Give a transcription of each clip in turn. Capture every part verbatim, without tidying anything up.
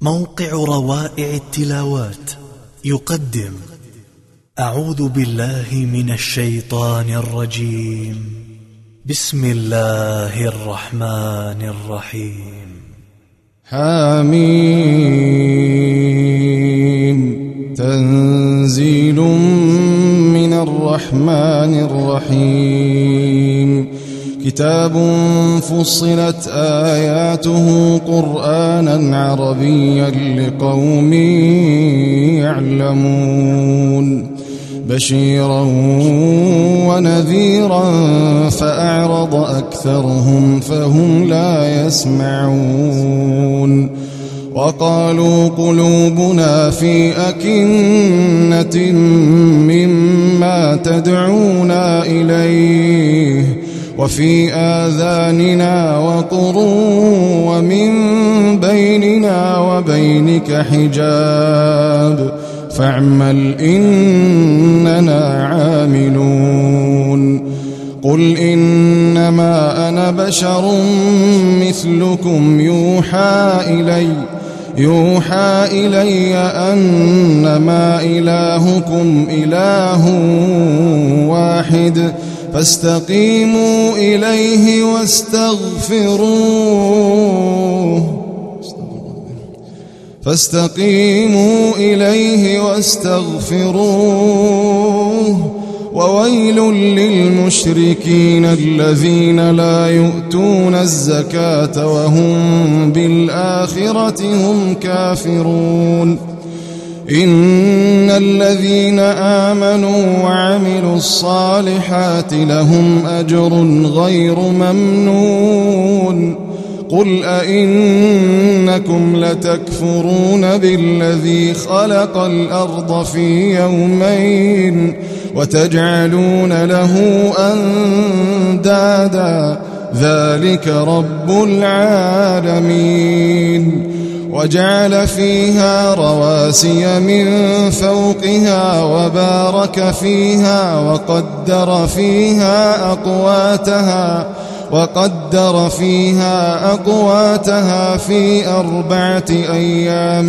موقع روائع التلاوات يقدم أعوذ بالله من الشيطان الرجيم. بسم الله الرحمن الرحيم. حميم تنزيل من الرحمن الرحيم. كتاب فصلت آياته قرآنا عربيا لقوم يعلمون بشيرا ونذيرا فأعرض أكثرهم فهم لا يسمعون. وقالوا قلوبنا في أكنة مما تدعونا إليه وفي آذاننا وقر ومن بيننا وبينك حجاب فاعمل إننا عاملون. قل إنما أنا بشر مثلكم يوحى إلي يوحى إلي أنما إلهكم إله واحد فاستقيموا إليه واستغفروه فاستقيموا إليه واستغفروه. وويل للمشركين الذين لا يؤتون الزكاة وهم بالآخرة هم كافرون. إن الذين آمنوا وعملوا الصالحات لهم أجر غير ممنون. قل أئنكم لتكفرون بالذي خلق الأرض في يومين وتجعلون له أندادا ذلك رب العالمين. وجعل فيها رواسي من فوقها وبارك فيها وقدر فيها أقواتها وقدر فيها أقواتها في أربعة أيام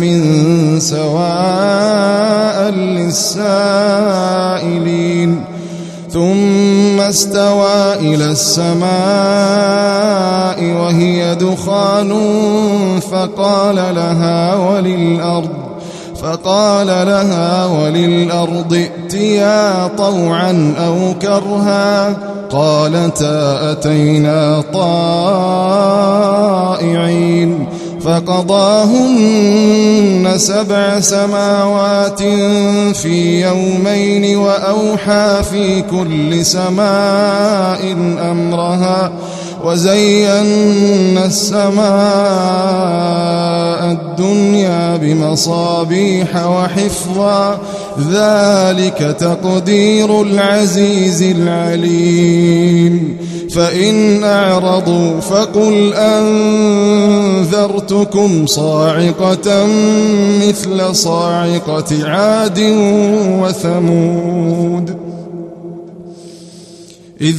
سواء للسائلين. ثم استوى إلى السماء وهي دخان فقال لها وللأرض فقال لها وللأرض ائتيا طوعا أو كرها قالتا أتينا طائعين. فقضاهن سبع سماوات في يومين وأوحى في كل سماء أمرها وزينا السماء الدنيا بمصابيح وحفظا ذلك تقدير العزيز العليم. فإن أعرضوا فقل أنذرتكم صاعقة مثل صاعقة عاد وثمود إذ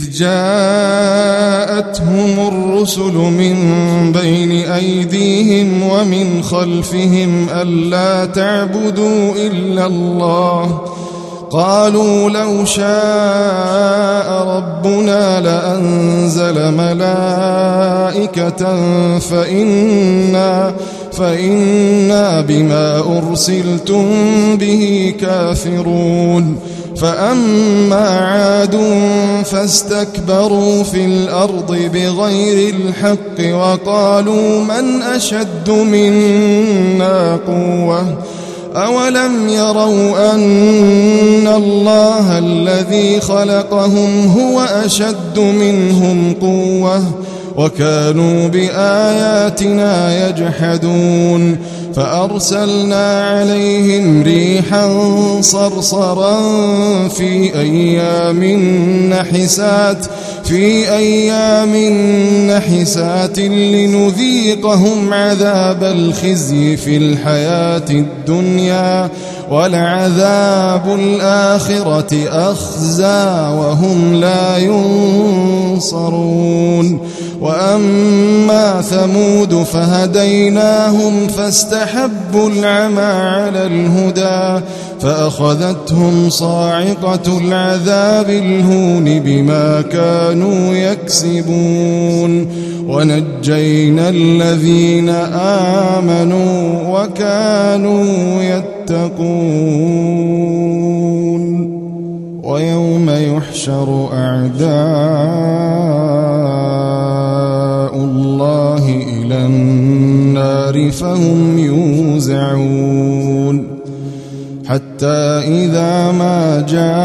جاءتهم الرسل من بين أيديهم ومن خلفهم ألا تعبدوا إلا الله قالوا لو شاء ربنا لأنزل ملائكة فإنا, فإنا بما أرسلتم به كافرون. فأما عاد فاستكبروا في الأرض بغير الحق وقالوا من أشد منا قوة أولم يروا أن الله الذي خلقهم هو أشد منهم قوة وكانوا بآياتنا يجحدون. فأرسلنا عليهم ريحا صرصرا في أيام نحسات في أيام نحسات لنذيقهم عذاب الخزي في الحياة الدنيا ولعذاب الآخرة أخزى وهم لا ينصرون. وأما ثمود فهديناهم فاستحبوا العمى على الهدى فأخذتهم صاعقة العذاب الهون بما كانوا يكسبون. ونجينا الذين آمنوا وكانوا يتقون. ويوم يحشر أعداء الله إلى النار فهم يوزعون حتى إذا ما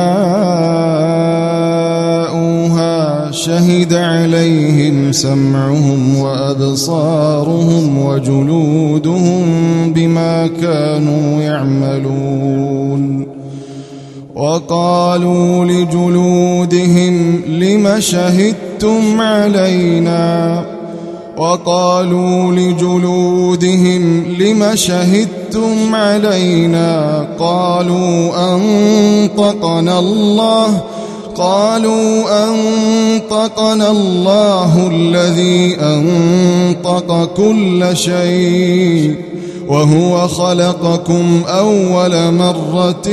جاءوها شهد عليهم سمعهم وأبصارهم وجلودهم بما كانوا يعملون. وقالوا لجلودهم لم شهدتم علينا وقالوا لجلودهم لم شهدتم علينا قالوا أنطقنا الله قالوا أنطقنا الله الذي أنطق كل شيء وهو خلقكم أول مرة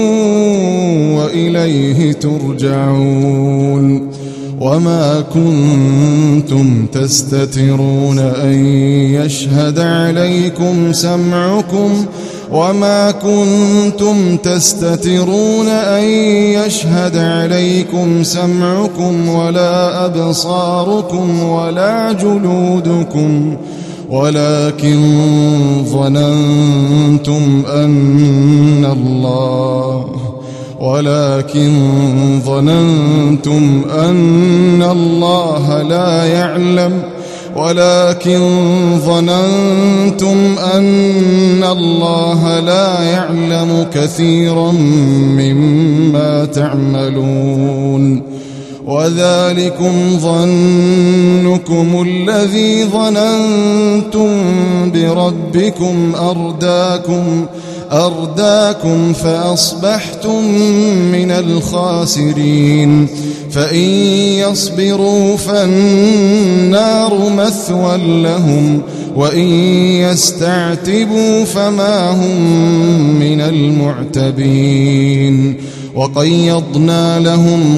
وإليه ترجعون. وما كنتم تستترون أن يشهد عليكم سمعكم وما كنتم تستترون أن يشهد عليكم سمعكم ولا أبصاركم ولا جلودكم ولكن ظننتم أن الله ولكن ظننتم أن الله لا يعلم ولكن ظننتم أن الله لا يعلم كثيرا مما تعملون. وذلكم ظنكم الذي ظننتم بربكم أرداكم أرداكم فأصبحتم من الخاسرين. فإن يصبروا فالنار مثوى لهم وإن يستعتبوا فما هم من المعتبين. وقيضنا لهم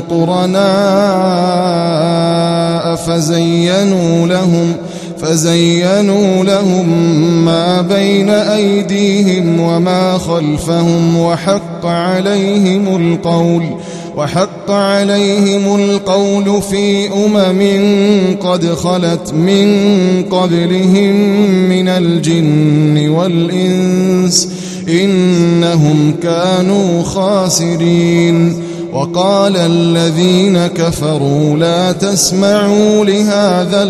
قرناء فزينوا لهم فزينوا لهم ما بين أيديهم وما خلفهم وحق عليهم القول وحق عليهم القول في أمم قد خلت من قبلهم من الجن والإنس إنهم كانوا خاسرين. وقال الذين كفروا لا تسمعوا لهذا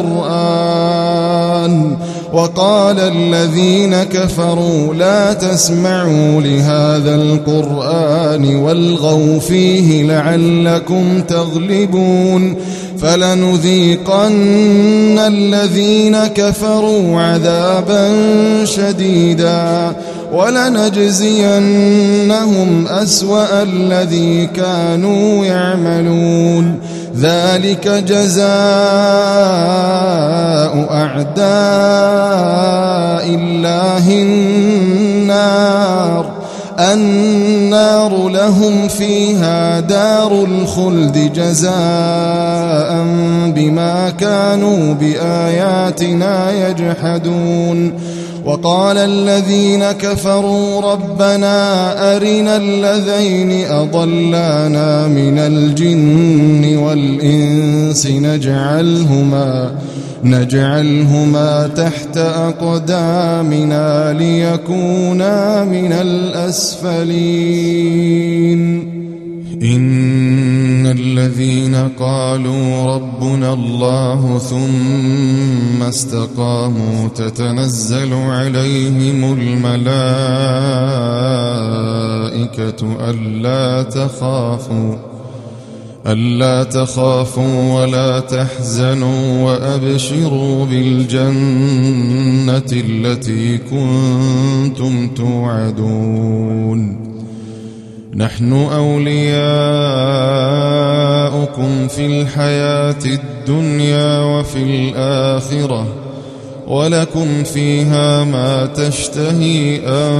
القرآن وقال الذين كفروا لا تسمعوا لهذا القرآن والغوا فيه لعلكم تغلبون. فلنذيقن الذين كفروا عذابا شديدا ولنجزينهم أسوأ الذي كانوا يعملون. ذلك جزاء أعداء الله النار النار لهم فيها دار الخلد جزاء بما كانوا بآياتنا يجحدون. وقال الذين كفروا ربنا أرنا الذين أضلانا من الجن والإنس نجعلهما نجعلهما تحت أقدامنا ليكونا من الأسفلين. إن الذين قالوا ربنا الله ثم استقاموا تتنزل عليهم الملائكة ألا تخافوا ألا تخافوا ولا تحزنوا وأبشروا بالجنة التي كنتم توعدون نحن أولياؤكم في الحياة الدنيا وفي الآخرة ولكم فيها ما تشتهي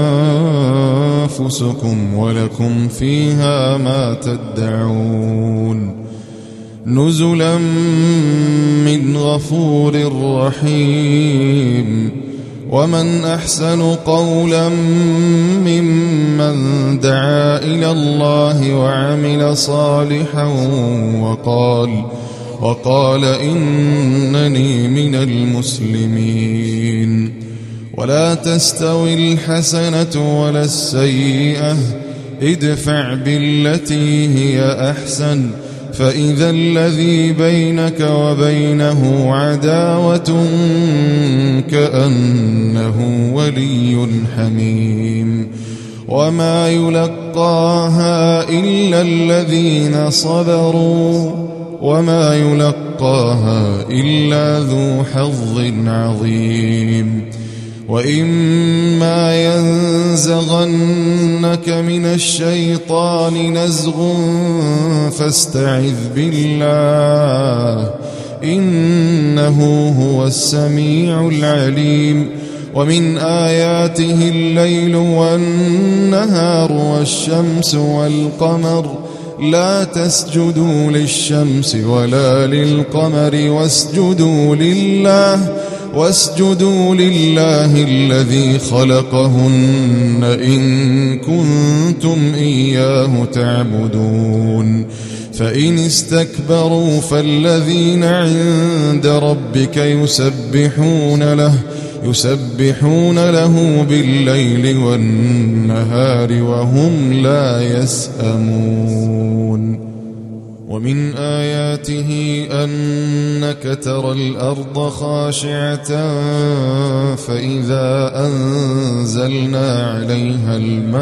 أنفسكم ولكم فيها ما تدعون نزلا من غفور رحيم ومن أحسن قولا ممن دعا إلى الله وعمل صالحا وقال وقال إنني من المسلمين ولا تستوي الحسنة ولا السيئة ادفع بالتي هي أحسن فإذا الذي بينك وبينه عداوة كأنه ولي حميم وما يلقاها إلا الذين صبروا وما يلقاها إلا ذو حظ عظيم وإما ينزغنك من الشيطان نزغ فاستعذ بالله إنه هو السميع العليم ومن آياته الليل والنهار والشمس والقمر لا تسجدوا للشمس ولا للقمر واسجدوا لله واسجدوا لله الذي خلقهن إن كنتم إياه تعبدون فإن استكبروا فالذين عند ربك يسبحون له يسبحون له بالليل والنهار وهم لا يسأمون ومن آياته أنك ترى الأرض خاشعة فإذا أنزلنا عليها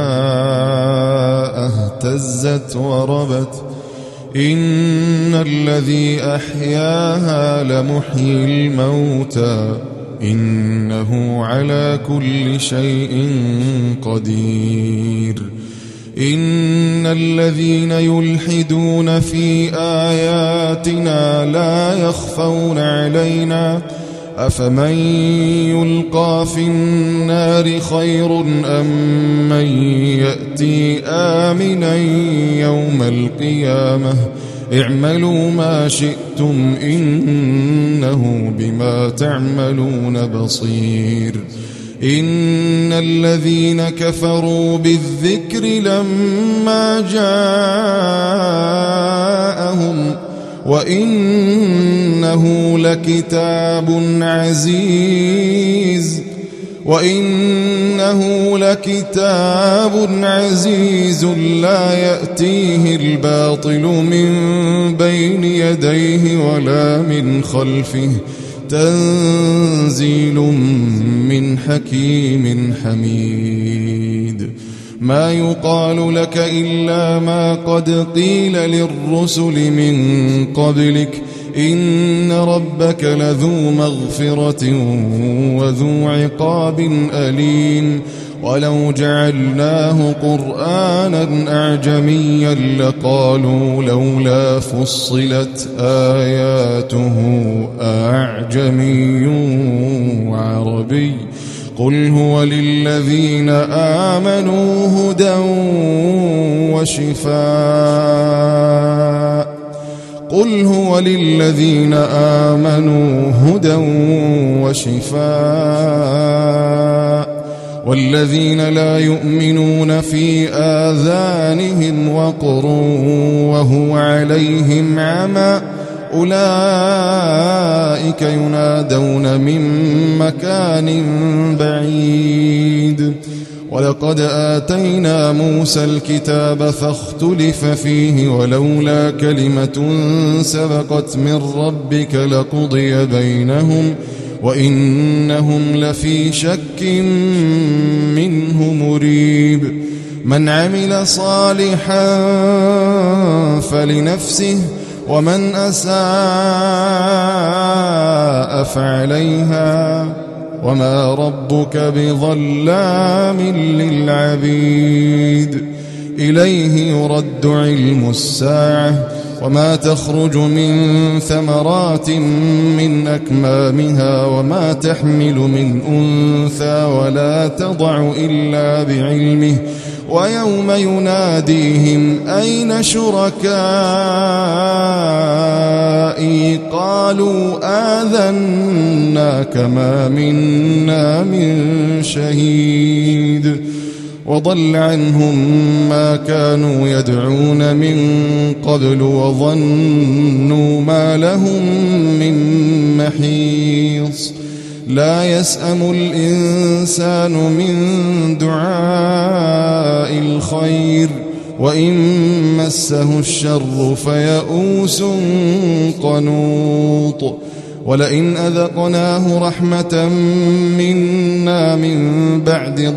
الماء اهتزت وربت إن الذي أحياها لمحيي الموتى إنه على كل شيء قدير إن الذين يلحدون في آياتنا لا يخفون علينا أفمن يلقى في النار خير أم من يأتي آمنا يوم القيامة اعملوا ما شئتم إنه بما تعملون بصير إن الذين كفروا بالذكر لما جاءهم وإنه لكتاب عزيز وإنه لكتاب عزيز لا يأتيه الباطل من بين يديه ولا من خلفه تنزيل من حكيم حميد ما يقال لك إلا ما قد قيل للرسل من قبلك إن ربك لذو مغفرة وذو عقاب أليم ولو جعلناه قرآنا أعجميا لقالوا لولا فصلت آياته أعجمي وعربي قل هو للذين آمنوا هدى وشفاء قل هو للذين آمنوا هدى وشفاء والذين لا يؤمنون في آذانهم وقر وهو عليهم عمى أولئك ينادون من مكان بعيد ولقد آتينا موسى الكتاب فاختلف فيه ولولا كلمة سبقت من ربك لقضي بينهم وإنهم لفي شك منه مريب من عمل صالحا فلنفسه ومن أساء فعليها وما ربك بظلام للعبيد. إليه يرد علم الساعة وما تخرج من ثمرات من أكمامها وما تحمل من أنثى ولا تضع إلا بعلمه ويوم يناديهم أين شركائي قالوا آذناك ما منا من شهيد وضل عنهم ما كانوا يدعون من قبل وظنوا ما لهم من محيص. لا يسأم الإنسان من دعاء الخير وإن مسه الشر فيئوس قنوط. ولئن أذقناه رحمة منا من بعد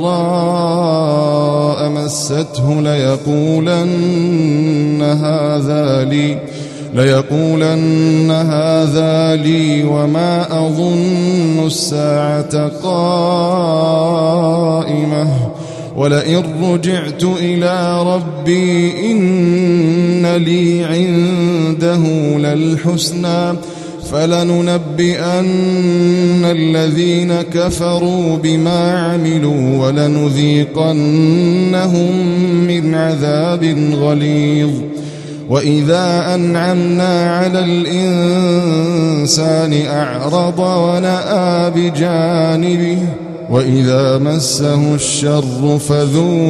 ضراء مسته ليقولن هذا لي ليقولن هذا لي وما أظن الساعة قائمة ولئن رجعت إلى ربي إن لي عنده للحسنى فلننبئن الذين كفروا بما عملوا ولنذيقنهم من عذاب غليظ. وإذا أنعمنا على الإنسان أعرض ونأى بجانبه وإذا مسه الشر فذو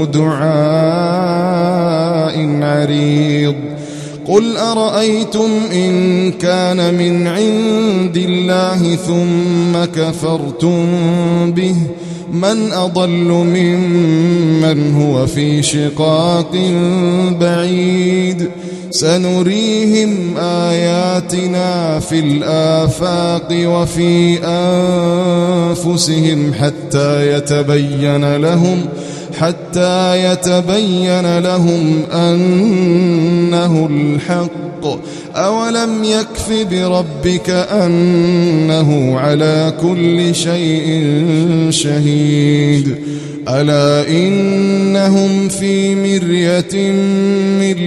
دعاء عريض. قل أرأيتم إن كان من عند الله ثم كفرتم به من أضل ممن هو في شقاق بعيد. سنريهم آياتنا في الآفاق وفي أنفسهم حتى يتبين لهم حتى يتبين لهم أنه الحق. أولم يكف بربك أنه على كل شيء شهيد. ألا إنهم في مرية من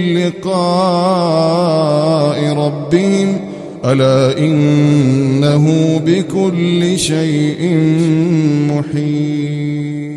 لقاء ربهم ألا إنه بكل شيء محيط.